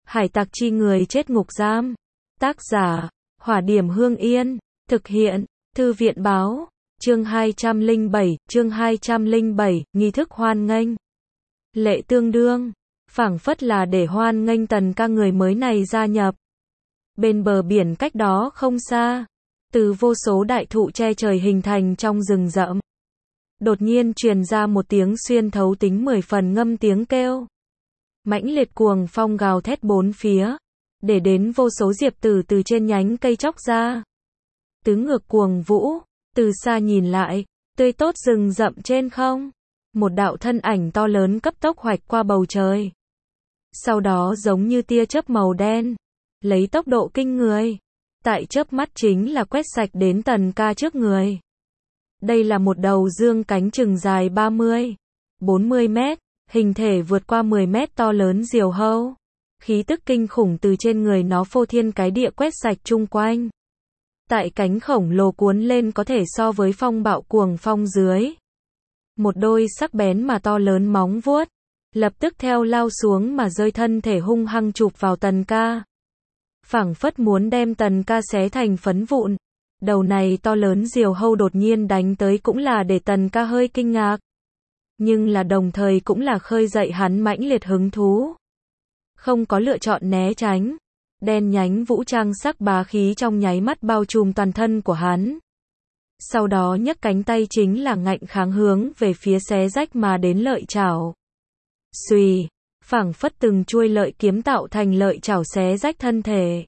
Hải tặc chi người chết ngục giam. Tác giả, Hỏa Điểm Hương Yên. Thực hiện, Thư viện báo. Chương 207, nghi thức hoan nghênh. Lệ tương đương, phảng phất là để hoan nghênh Tần Ca người mới này gia nhập. Bên bờ biển cách đó không xa, từ vô số đại thụ che trời hình thành trong rừng rậm, đột nhiên truyền ra một tiếng xuyên thấu tính 10 phần ngâm tiếng kêu. Mãnh liệt cuồng phong gào thét bốn phía, để đến vô số diệp tử từ trên nhánh cây chóc ra. Tứ ngược cuồng vũ, từ xa nhìn lại, tươi tốt rừng rậm trên không. Một đạo thân ảnh to lớn cấp tốc hoạch qua bầu trời. Sau đó giống như tia chớp màu đen, lấy tốc độ kinh người, tại chớp mắt chính là quét sạch đến Tần Ca trước người. Đây là một đầu dương cánh chừng dài 30-40 mét, hình thể vượt qua 10 mét to lớn diều hâu. Khí tức kinh khủng từ trên người nó phô thiên cái địa quét sạch chung quanh. Tại cánh khổng lồ cuốn lên có thể so với phong bạo cuồng phong dưới. Một đôi sắc bén mà to lớn móng vuốt, lập tức theo lao xuống mà rơi, thân thể hung hăng chụp vào Tần Ca. Phảng phất muốn đem Tần Ca xé thành phấn vụn. Đầu này to lớn diều hâu đột nhiên đánh tới cũng là để Tần Ca hơi kinh ngạc. Nhưng là đồng thời cũng là khơi dậy hắn mãnh liệt hứng thú. Không có lựa chọn né tránh. Đen nhánh vũ trang sắc bá khí trong nháy mắt bao trùm toàn thân của hắn. Sau đó nhấc cánh tay chính là ngạnh kháng hướng về phía xé rách mà đến lợi chảo. Xùy, phảng phất từng chuôi lợi kiếm tạo thành lợi chảo xé rách thân thể.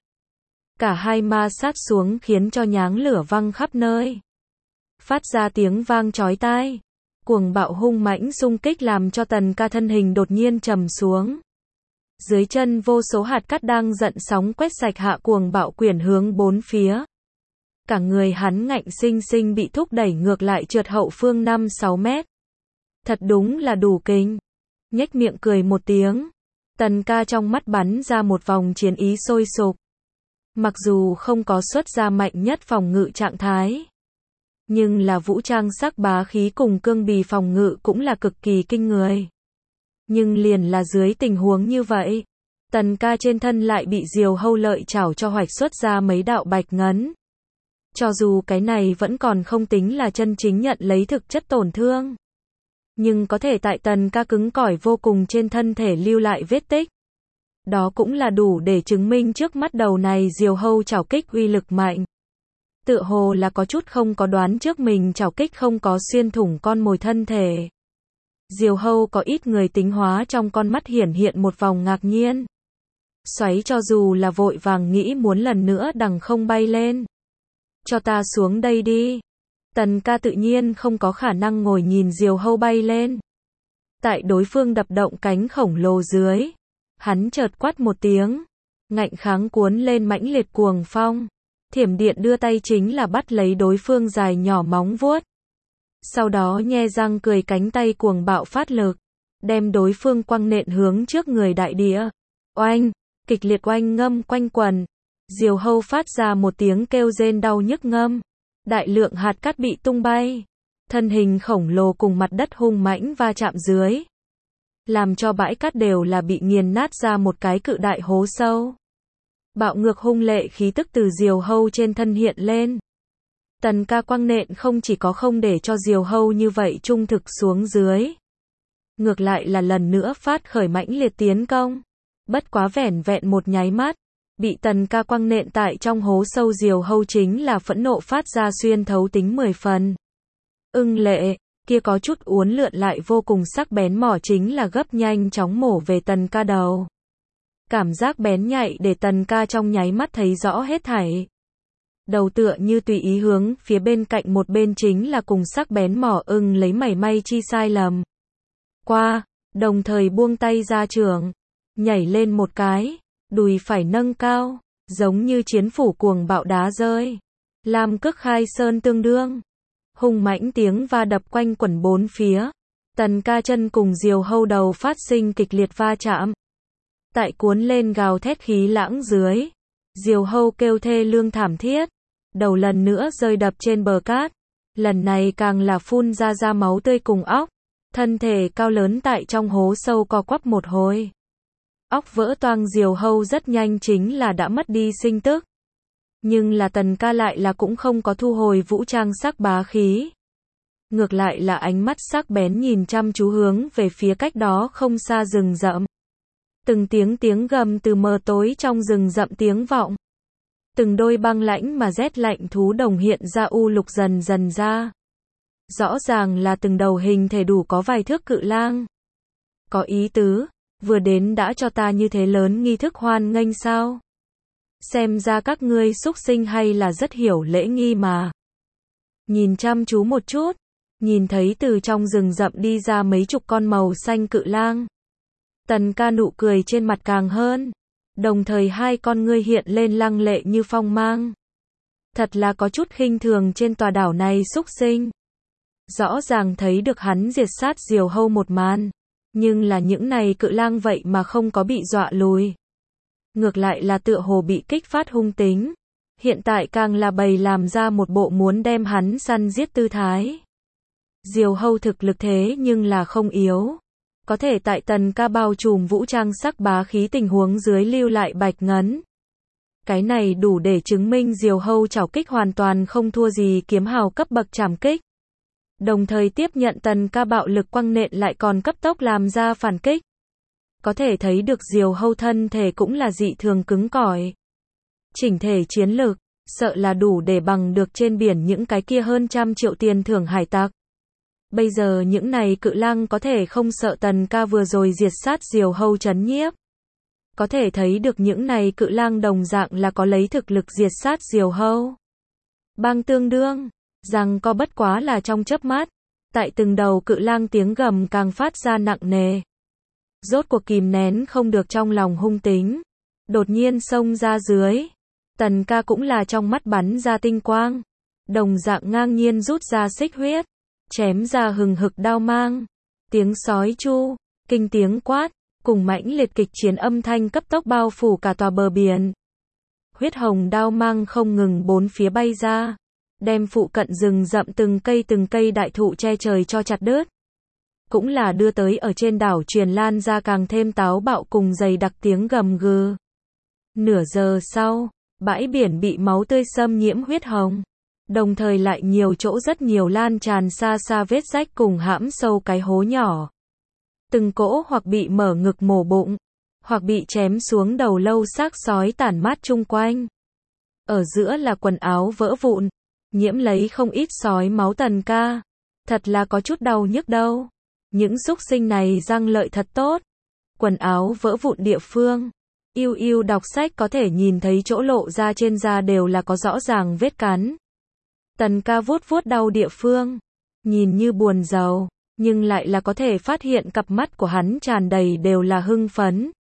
Cả hai ma sát xuống khiến cho nháng lửa văng khắp nơi. Phát ra tiếng vang chói tai. Cuồng bạo hung mãnh xung kích làm cho Tần Ca thân hình đột nhiên trầm xuống. Dưới chân vô số hạt cát đang giận sóng quét sạch hạ cuồng bạo quyển hướng bốn phía. Cả người hắn ngạnh sinh sinh bị thúc đẩy ngược lại trượt hậu phương 5-6 mét. Thật đúng là đủ kinh. Nhếch miệng cười một tiếng. Tần Ca trong mắt bắn ra một vòng chiến ý sôi sục. Mặc dù không có xuất ra mạnh nhất phòng ngự trạng thái, nhưng là vũ trang sắc bá khí cùng cương bì phòng ngự cũng là cực kỳ kinh người. Nhưng liền là dưới tình huống như vậy, Tần Ca trên thân lại bị diều hâu lợi chảo cho hoạch xuất ra mấy đạo bạch ngấn. Cho dù cái này vẫn còn không tính là chân chính nhận lấy thực chất tổn thương, nhưng có thể tại Tần Ca cứng cỏi vô cùng trên thân thể lưu lại vết tích. Đó cũng là đủ để chứng minh trước mắt đầu này diều hâu chảo kích uy lực mạnh. Tựa hồ là có chút không có đoán trước mình chảo kích không có xuyên thủng con mồi thân thể. Diều hâu có ít người tính hóa trong con mắt hiển hiện một vòng ngạc nhiên. Xoáy cho dù là vội vàng nghĩ muốn lần nữa đằng không bay lên. Cho ta xuống đây đi. Tần Ca tự nhiên không có khả năng ngồi nhìn diều hâu bay lên. Tại đối phương đập động cánh khổng lồ dưới, hắn chợt quát một tiếng, ngạnh kháng cuốn lên mãnh liệt cuồng phong. Thiểm điện đưa tay chính là bắt lấy đối phương dài nhỏ móng vuốt. Sau đó nhe răng cười, cánh tay cuồng bạo phát lực, đem đối phương quăng nện hướng trước người đại địa. Oanh, kịch liệt oanh ngâm quanh quần. Diều hâu phát ra một tiếng kêu rên đau nhức ngâm. Đại lượng hạt cát bị tung bay. Thân hình khổng lồ cùng mặt đất hung mãnh va chạm dưới, làm cho bãi cát đều là bị nghiền nát ra một cái cự đại hố sâu. Bạo ngược hung lệ khí tức từ diều hâu trên thân hiện lên. Tần Ca quăng nện không chỉ có không để cho diều hâu như vậy trung thực xuống dưới, ngược lại là lần nữa phát khởi mãnh liệt tiến công. Bất quá vẻn vẹn một nháy mắt, bị Tần Ca quăng nện tại trong hố sâu diều hâu chính là phẫn nộ phát ra xuyên thấu tính 10 phần. Lệ, kia có chút uốn lượn lại vô cùng sắc bén mỏ chính là gấp nhanh chóng mổ về Tần Ca đầu. Cảm giác bén nhạy để Tần Ca trong nháy mắt thấy rõ hết thảy. Đầu tựa như tùy ý hướng phía bên cạnh một bên chính là cùng sắc bén mỏ lấy mảy may chi sai lầm. Qua, đồng thời buông tay ra trường, nhảy lên một cái, đùi phải nâng cao, giống như chiến phủ cuồng bạo đá rơi. Lam cước khai sơn tương đương. Hung mãnh tiếng va đập quanh quẩn bốn phía. Tần Ca chân cùng diều hâu đầu phát sinh kịch liệt va chạm. Tại cuốn lên gào thét khí lãng dưới, diều hâu kêu thê lương thảm thiết, đầu lần nữa rơi đập trên bờ cát. Lần này càng là phun ra máu tươi cùng óc, thân thể cao lớn tại trong hố sâu co quắp một hồi. Óc vỡ toang Diều Hâu rất nhanh chính là đã mất đi sinh tức. Nhưng là Tần Ca lại là cũng không có thu hồi vũ trang sắc bá khí. Ngược lại là ánh mắt sắc bén nhìn chăm chú hướng về phía cách đó không xa rừng rậm. Từng tiếng gầm từ mờ tối trong rừng rậm tiếng vọng. Từng đôi băng lãnh mà rét lạnh thú đồng hiện ra u lục dần dần ra. Rõ ràng là từng đầu hình thể đủ có vài thước cự lang. Có ý tứ, vừa đến đã cho ta như thế lớn nghi thức hoan nghênh sao? Xem ra các ngươi xúc sinh hay là rất hiểu lễ nghi mà. Nhìn chăm chú một chút, nhìn thấy từ trong rừng rậm đi ra mấy chục con màu xanh cự lang. Tần Ca nụ cười trên mặt càng hơn, đồng thời hai con ngươi hiện lên lăng lệ như phong mang. Thật là có chút khinh thường trên tòa đảo này xúc sinh. Rõ ràng thấy được hắn diệt sát Diều Hâu một màn, nhưng là những này cự lang vậy mà không có bị dọa lùi. Ngược lại là tựa hồ bị kích phát hung tính. Hiện tại càng là bày làm ra một bộ muốn đem hắn săn giết tư thái. Diều Hâu thực lực thế nhưng là không yếu. Có thể tại Tần Ca bao trùm vũ trang sắc bá khí tình huống dưới lưu lại bạch ngấn. Cái này đủ để chứng minh Diều Hâu trảo kích hoàn toàn không thua gì kiếm hào cấp bậc trảm kích. Đồng thời tiếp nhận Tần Ca bạo lực quăng nện lại còn cấp tốc làm ra phản kích. Có thể thấy được Diều Hâu thân thể cũng là dị thường cứng cỏi. Chỉnh thể chiến lược, sợ là đủ để bằng được trên biển những cái kia hơn 100 triệu tiền thưởng hải tặc. Bây giờ những này cự lang có thể không sợ Tần Ca vừa rồi diệt sát Diều Hâu trấn nhiếp. Có thể thấy được những này cự lang đồng dạng là có lấy thực lực diệt sát Diều Hâu. Bang tương đương, rằng có bất quá là trong chớp mắt, tại từng đầu cự lang tiếng gầm càng phát ra nặng nề. Rốt cuộc kìm nén không được trong lòng hung tính, đột nhiên xông ra dưới. Tần Ca cũng là trong mắt bắn ra tinh quang, đồng dạng ngang nhiên rút ra xích huyết, chém ra hừng hực đao mang. Tiếng sói chu, kinh tiếng quát, cùng mãnh liệt kịch chiến âm thanh cấp tốc bao phủ cả tòa bờ biển. Huyết hồng đao mang không ngừng bốn phía bay ra, đem phụ cận rừng rậm từng cây đại thụ che trời cho chặt đứt. Cũng là đưa tới ở trên đảo truyền lan ra càng thêm táo bạo cùng dày đặc tiếng gầm gừ. Nửa giờ sau, bãi biển bị máu tươi xâm nhiễm huyết hồng. Đồng thời lại nhiều chỗ rất nhiều lan tràn xa xa vết rách cùng hãm sâu cái hố nhỏ. Từng cỗ hoặc bị mở ngực mổ bụng, hoặc bị chém xuống đầu lâu xác sói tản mát chung quanh. Ở giữa là quần áo vỡ vụn, nhiễm lấy không ít sói máu Tần Ca. Thật là có chút đau nhức đâu. Những xúc sinh này răng lợi thật tốt. Quần áo vỡ vụn địa phương. Yêu đọc sách có thể nhìn thấy chỗ lộ ra trên da đều là có rõ ràng vết cắn. Tần Ca vuốt vuốt đau địa phương. Nhìn như buồn rầu, nhưng lại là có thể phát hiện cặp mắt của hắn tràn đầy đều là hưng phấn.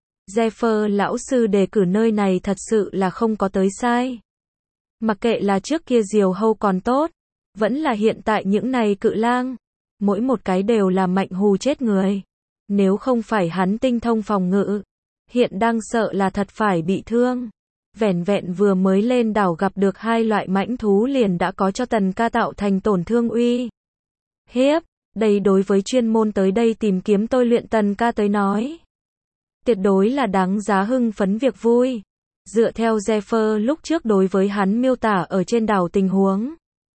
Zephyr lão sư đề cử nơi này thật sự là không có tới sai. Mặc kệ là trước kia Diều Hâu còn tốt, vẫn là hiện tại những này cự lang. Mỗi một cái đều là mạnh hù chết người. Nếu không phải hắn tinh thông phòng ngự, hiện đang sợ là thật phải bị thương. Vẻn vẹn vừa mới lên đảo gặp được hai loại mãnh thú liền đã có cho Tần Ca tạo thành tổn thương uy hiếp. Đây đối với chuyên môn tới đây tìm kiếm tôi luyện Tần Ca tới nói, tuyệt đối là đáng giá hưng phấn việc vui. Dựa theo Zephyr lúc trước đối với hắn miêu tả ở trên đảo tình huống,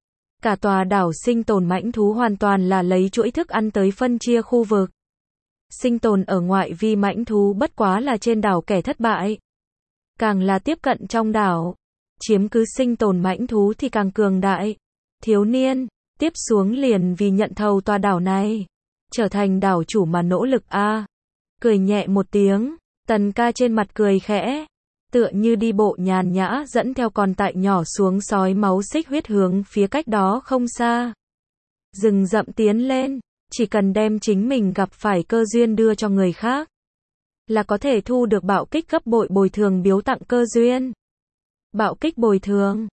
cả tòa đảo sinh tồn mãnh thú hoàn toàn là lấy chuỗi thức ăn tới phân chia khu vực. Sinh tồn ở ngoại vi mãnh thú bất quá là trên đảo kẻ thất bại. Càng là tiếp cận trong đảo, chiếm cứ sinh tồn mãnh thú thì càng cường đại. Thiếu niên, tiếp xuống liền vì nhận thầu tòa đảo này, trở thành đảo chủ mà nỗ lực a. Cười nhẹ một tiếng, Tần Ca trên mặt cười khẽ, tựa như đi bộ nhàn nhã dẫn theo con tại nhỏ xuống sói máu xích huyết hướng phía cách đó không xa. Rừng rậm tiến lên, chỉ cần đem chính mình gặp phải cơ duyên đưa cho người khác, là có thể thu được bạo kích gấp bội bồi thường biếu tặng cơ duyên. Bạo kích bồi thường,